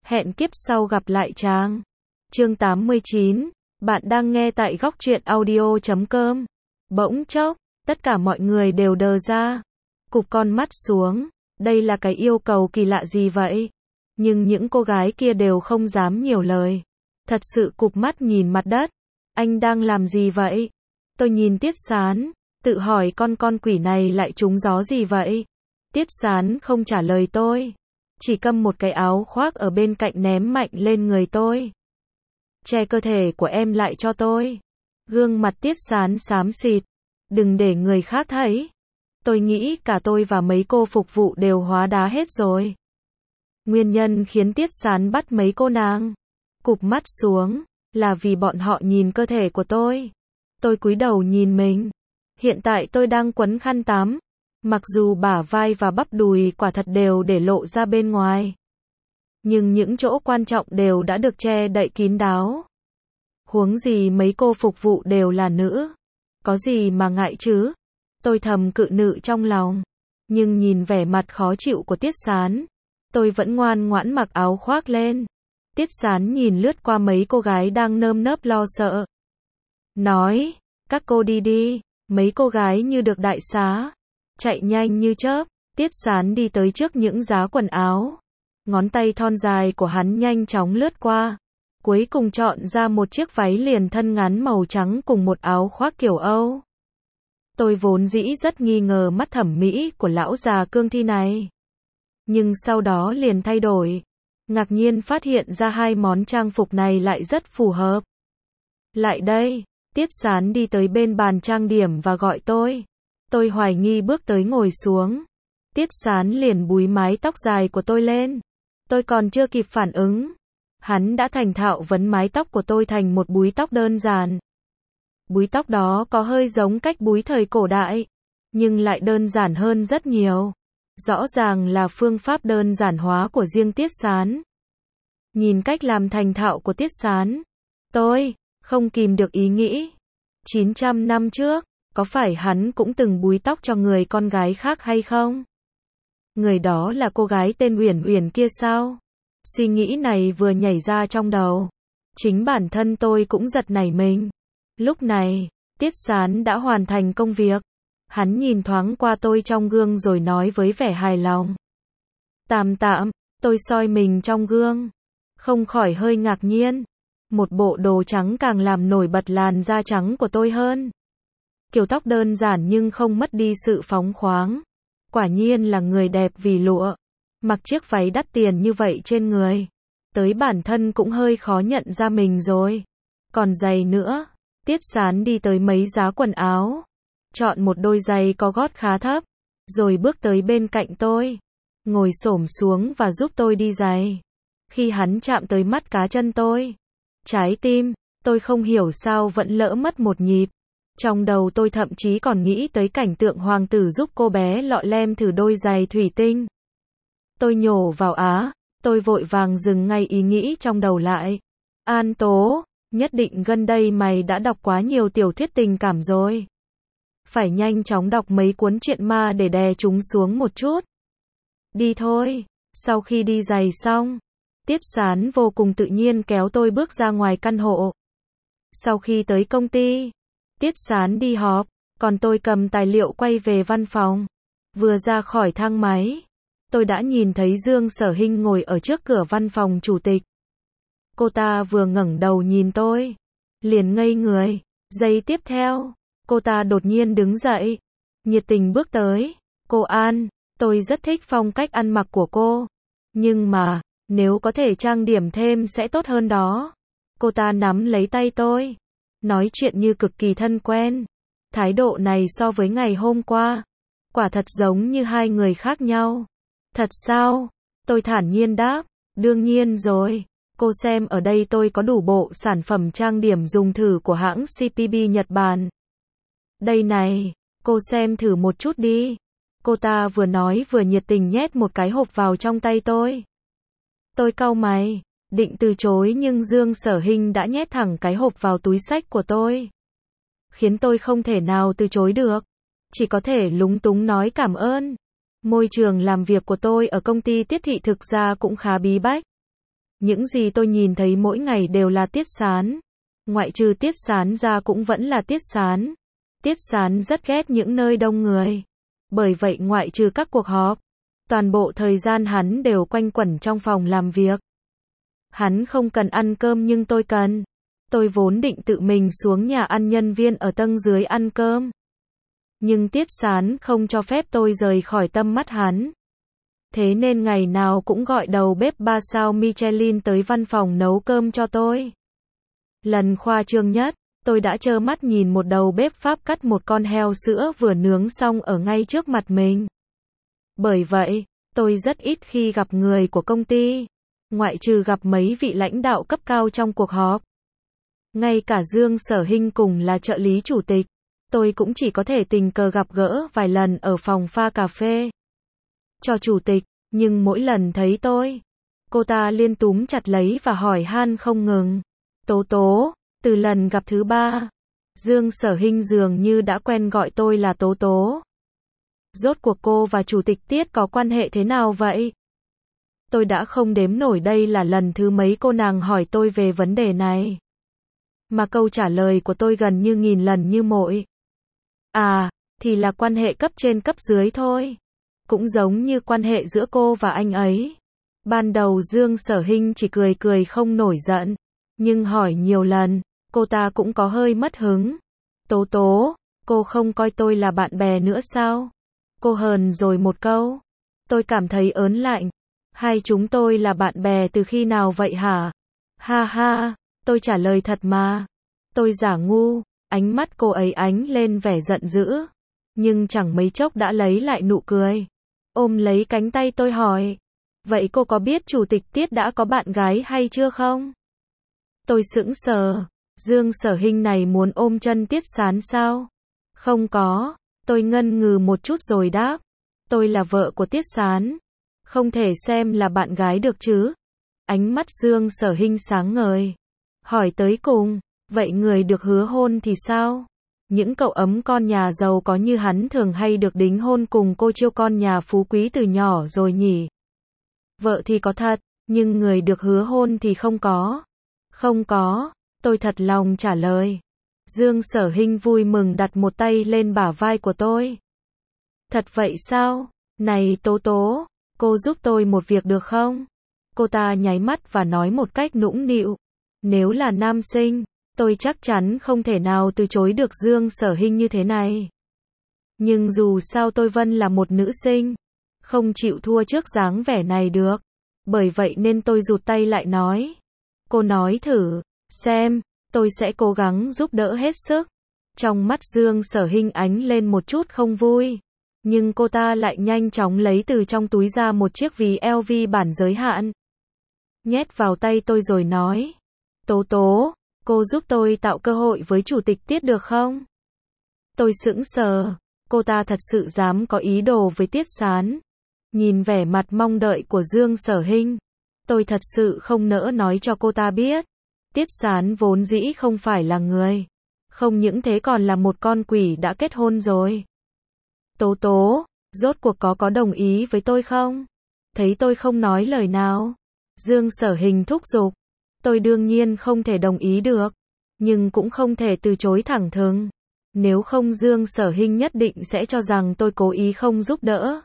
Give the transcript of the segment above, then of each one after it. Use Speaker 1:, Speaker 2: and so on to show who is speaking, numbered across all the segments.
Speaker 1: Hẹn kiếp sau gặp lại chàng. Chương 89, bạn đang nghe tại góc truyện audio.com. Bỗng chốc, tất cả mọi người đều đờ ra. Cụp con mắt xuống, đây là cái yêu cầu kỳ lạ gì vậy? Nhưng những cô gái kia đều không dám nhiều lời. Thật sự cụp mắt nhìn mặt đất. Anh đang làm gì vậy? Tôi nhìn Tiết Sán, tự hỏi con quỷ này lại trúng gió gì vậy? Tiết Sán không trả lời tôi. Chỉ cầm một cái áo khoác ở bên cạnh ném mạnh lên người tôi. Che cơ thể của em lại cho tôi. Gương mặt Tiết Sán xám xịt. Đừng để người khác thấy. Tôi nghĩ cả tôi và mấy cô phục vụ đều hóa đá hết rồi. Nguyên nhân khiến Tiết Sán bắt mấy cô nàng cụp mắt xuống là vì bọn họ nhìn cơ thể của tôi. Tôi cúi đầu nhìn mình. Hiện tại tôi đang quấn khăn tắm. Mặc dù bả vai và bắp đùi quả thật đều để lộ ra bên ngoài. Nhưng những chỗ quan trọng đều đã được che đậy kín đáo. Huống gì mấy cô phục vụ đều là nữ. Có gì mà ngại chứ? Tôi thầm cự nữ trong lòng. Nhưng nhìn vẻ mặt khó chịu của Tiết Sán, tôi vẫn ngoan ngoãn mặc áo khoác lên. Tiết Sán nhìn lướt qua mấy cô gái đang nơm nớp lo sợ. Nói, các cô đi đi. Mấy cô gái như được đại xá. Chạy nhanh như chớp, Tiết Sán đi tới trước những giá quần áo. Ngón tay thon dài của hắn nhanh chóng lướt qua. Cuối cùng chọn ra một chiếc váy liền thân ngắn màu trắng cùng một áo khoác kiểu Âu. Tôi vốn dĩ rất nghi ngờ mắt thẩm mỹ của lão già cương thi này. Nhưng sau đó liền thay đổi. Ngạc nhiên phát hiện ra hai món trang phục này lại rất phù hợp. Lại đây, Tiết Sán đi tới bên bàn trang điểm và gọi tôi. Tôi hoài nghi bước tới ngồi xuống. Tiết Sán liền búi mái tóc dài của tôi lên. Tôi còn chưa kịp phản ứng. Hắn đã thành thạo vấn mái tóc của tôi thành một búi tóc đơn giản. Búi tóc đó có hơi giống cách búi thời cổ đại, nhưng lại đơn giản hơn rất nhiều. Rõ ràng là phương pháp đơn giản hóa của riêng Tiết Sán. Nhìn cách làm thành thạo của Tiết Sán, tôi không kìm được ý nghĩ. 900 năm trước, có phải hắn cũng từng búi tóc cho người con gái khác hay không? Người đó là cô gái tên Uyển Uyển kia sao? Suy nghĩ này vừa nhảy ra trong đầu. Chính bản thân tôi cũng giật nảy mình. Lúc này, Tiết Sán đã hoàn thành công việc. Hắn nhìn thoáng qua tôi trong gương rồi nói với vẻ hài lòng. Tạm, tôi soi mình trong gương. Không khỏi hơi ngạc nhiên. Một bộ đồ trắng càng làm nổi bật làn da trắng của tôi hơn. Kiểu tóc đơn giản nhưng không mất đi sự phóng khoáng. Quả nhiên là người đẹp vì lụa. Mặc chiếc váy đắt tiền như vậy trên người. Tới bản thân cũng hơi khó nhận ra mình rồi. Còn giày nữa. Tiết Sán đi tới mấy giá quần áo. Chọn một đôi giày có gót khá thấp. Rồi bước tới bên cạnh tôi. Ngồi xổm xuống và giúp tôi đi giày. Khi hắn chạm tới mắt cá chân tôi. Trái tim, tôi không hiểu sao vẫn lỡ mất một nhịp. Trong đầu tôi thậm chí còn nghĩ tới cảnh tượng hoàng tử giúp cô bé lọ lem thử đôi giày thủy tinh. Tôi nhổ vào tôi vội vàng dừng ngay ý nghĩ trong đầu lại. An Tố, nhất định gần đây mày đã đọc quá nhiều tiểu thuyết tình cảm rồi. Phải nhanh chóng đọc mấy cuốn truyện ma để đè chúng xuống một chút. Đi thôi. Sau khi đi giày xong, Tiết Sán vô cùng tự nhiên kéo tôi bước ra ngoài căn hộ. Sau khi tới công ty, Tiết Sán đi họp, còn tôi cầm tài liệu quay về văn phòng. Vừa ra khỏi thang máy, tôi đã nhìn thấy Dương Sở Hinh ngồi ở trước cửa văn phòng chủ tịch. Cô ta vừa ngẩng đầu nhìn tôi, liền ngây người. Giây tiếp theo, cô ta đột nhiên đứng dậy, nhiệt tình bước tới. Cô An, tôi rất thích phong cách ăn mặc của cô. Nhưng mà, nếu có thể trang điểm thêm sẽ tốt hơn đó. Cô ta nắm lấy tay tôi, nói chuyện như cực kỳ thân quen. Thái độ này so với ngày hôm qua, quả thật giống như hai người khác nhau. Thật sao? Tôi thản nhiên đáp, đương nhiên rồi. Cô xem ở đây tôi có đủ bộ sản phẩm trang điểm dùng thử của hãng CPB Nhật Bản. Đây này, cô xem thử một chút đi. Cô ta vừa nói vừa nhiệt tình nhét một cái hộp vào trong tay tôi. Tôi cau mày, định từ chối nhưng Dương Sở Hinh đã nhét thẳng cái hộp vào túi xách của tôi. Khiến tôi không thể nào từ chối được. Chỉ có thể lúng túng nói cảm ơn. Môi trường làm việc của tôi ở công ty Tiết Thị thực ra cũng khá bí bách. Những gì tôi nhìn thấy mỗi ngày đều là Tiết Sán. Ngoại trừ Tiết Sán ra cũng vẫn là Tiết Sán. Tiết Sán rất ghét những nơi đông người. Bởi vậy ngoại trừ các cuộc họp, toàn bộ thời gian hắn đều quanh quẩn trong phòng làm việc. Hắn không cần ăn cơm nhưng tôi cần. Tôi vốn định tự mình xuống nhà ăn nhân viên ở tầng dưới ăn cơm. Nhưng Tiết Sán không cho phép tôi rời khỏi tầm mắt hắn. Thế nên ngày nào cũng gọi đầu bếp 3 sao Michelin tới văn phòng nấu cơm cho tôi. Lần khoa trương nhất, tôi đã trơ mắt nhìn một đầu bếp Pháp cắt một con heo sữa vừa nướng xong ở ngay trước mặt mình. Bởi vậy, tôi rất ít khi gặp người của công ty, ngoại trừ gặp mấy vị lãnh đạo cấp cao trong cuộc họp. Ngay cả Dương Sở Hinh cùng là trợ lý chủ tịch, tôi cũng chỉ có thể tình cờ gặp gỡ vài lần ở phòng pha cà phê cho chủ tịch, nhưng mỗi lần thấy tôi, cô ta liên túm chặt lấy và hỏi han không ngừng. Tố Tố, từ lần gặp thứ 3, Dương Sở Hinh dường như đã quen gọi tôi là Tố Tố. Rốt cuộc cô và chủ tịch Tiết có quan hệ thế nào vậy? Tôi đã không đếm nổi đây là lần thứ mấy cô nàng hỏi tôi về vấn đề này. Mà câu trả lời của tôi gần như nghìn lần như mội. À, thì là quan hệ cấp trên cấp dưới thôi. Cũng giống như quan hệ giữa cô và anh ấy. Ban đầu Dương Sở Hinh chỉ cười cười không nổi giận. Nhưng hỏi nhiều lần, cô ta cũng có hơi mất hứng. Tố Tố, cô không coi tôi là bạn bè nữa sao? Cô hờn rồi một câu. Tôi cảm thấy ớn lạnh. Hai chúng tôi là bạn bè từ khi nào vậy hả? Ha ha, tôi trả lời thật mà. Tôi giả ngu, ánh mắt cô ấy ánh lên vẻ giận dữ. Nhưng chẳng mấy chốc đã lấy lại nụ cười. Ôm lấy cánh tay tôi hỏi. Vậy cô có biết chủ tịch Tiết đã có bạn gái hay chưa không? Tôi sững sờ. Dương Sở Hinh này muốn ôm chân Tiết Sán sao? Không có. Tôi ngần ngừ một chút rồi đáp. Tôi là vợ của Tiết Sán. Không thể xem là bạn gái được chứ. Ánh mắt Dương Sở Hinh sáng ngời. Hỏi tới cùng, vậy người được hứa hôn thì sao? Những cậu ấm con nhà giàu có như hắn thường hay được đính hôn cùng cô chiêu con nhà phú quý từ nhỏ rồi nhỉ? Vợ thì có thật, nhưng người được hứa hôn thì không có. Không có, tôi thật lòng trả lời. Dương Sở Hinh vui mừng đặt một tay lên bả vai của tôi. Thật vậy sao? Này Tố Tố, cô giúp tôi một việc được không? Cô ta nháy mắt và nói một cách nũng nịu. Nếu là nam sinh, tôi chắc chắn không thể nào từ chối được Dương Sở Hinh như thế này. Nhưng dù sao tôi Vân là một nữ sinh, không chịu thua trước dáng vẻ này được. Bởi vậy nên tôi rụt tay lại nói. Cô nói thử, xem, tôi sẽ cố gắng giúp đỡ hết sức. Trong mắt Dương Sở Hinh ánh lên một chút không vui. Nhưng cô ta lại nhanh chóng lấy từ trong túi ra một chiếc ví LV bản giới hạn. Nhét vào tay tôi rồi nói. Tố Tố, cô giúp tôi tạo cơ hội với chủ tịch Tiết được không? Tôi sững sờ. Cô ta thật sự dám có ý đồ với Tiết Sán. Nhìn vẻ mặt mong đợi của Dương Sở Hinh, tôi thật sự không nỡ nói cho cô ta biết. Tiết Sán vốn dĩ không phải là người. Không những thế còn là một con quỷ đã kết hôn rồi. Tố Tố, rốt cuộc có đồng ý với tôi không? Thấy tôi không nói lời nào, Dương Sở Hinh thúc giục. Tôi đương nhiên không thể đồng ý được, nhưng cũng không thể từ chối thẳng thừng. Nếu không Dương Sở Hinh nhất định sẽ cho rằng tôi cố ý không giúp đỡ.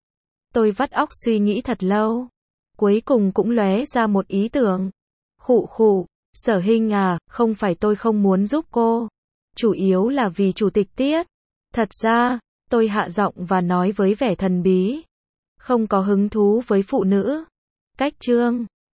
Speaker 1: Tôi vắt óc suy nghĩ thật lâu. Cuối cùng cũng lóe ra một ý tưởng. Khụ khụ, Sở Hinh à, không phải tôi không muốn giúp cô. Chủ yếu là vì chủ tịch Tiết. Thật ra, tôi hạ giọng và nói với vẻ thần bí. Không có hứng thú với phụ nữ. Cách chương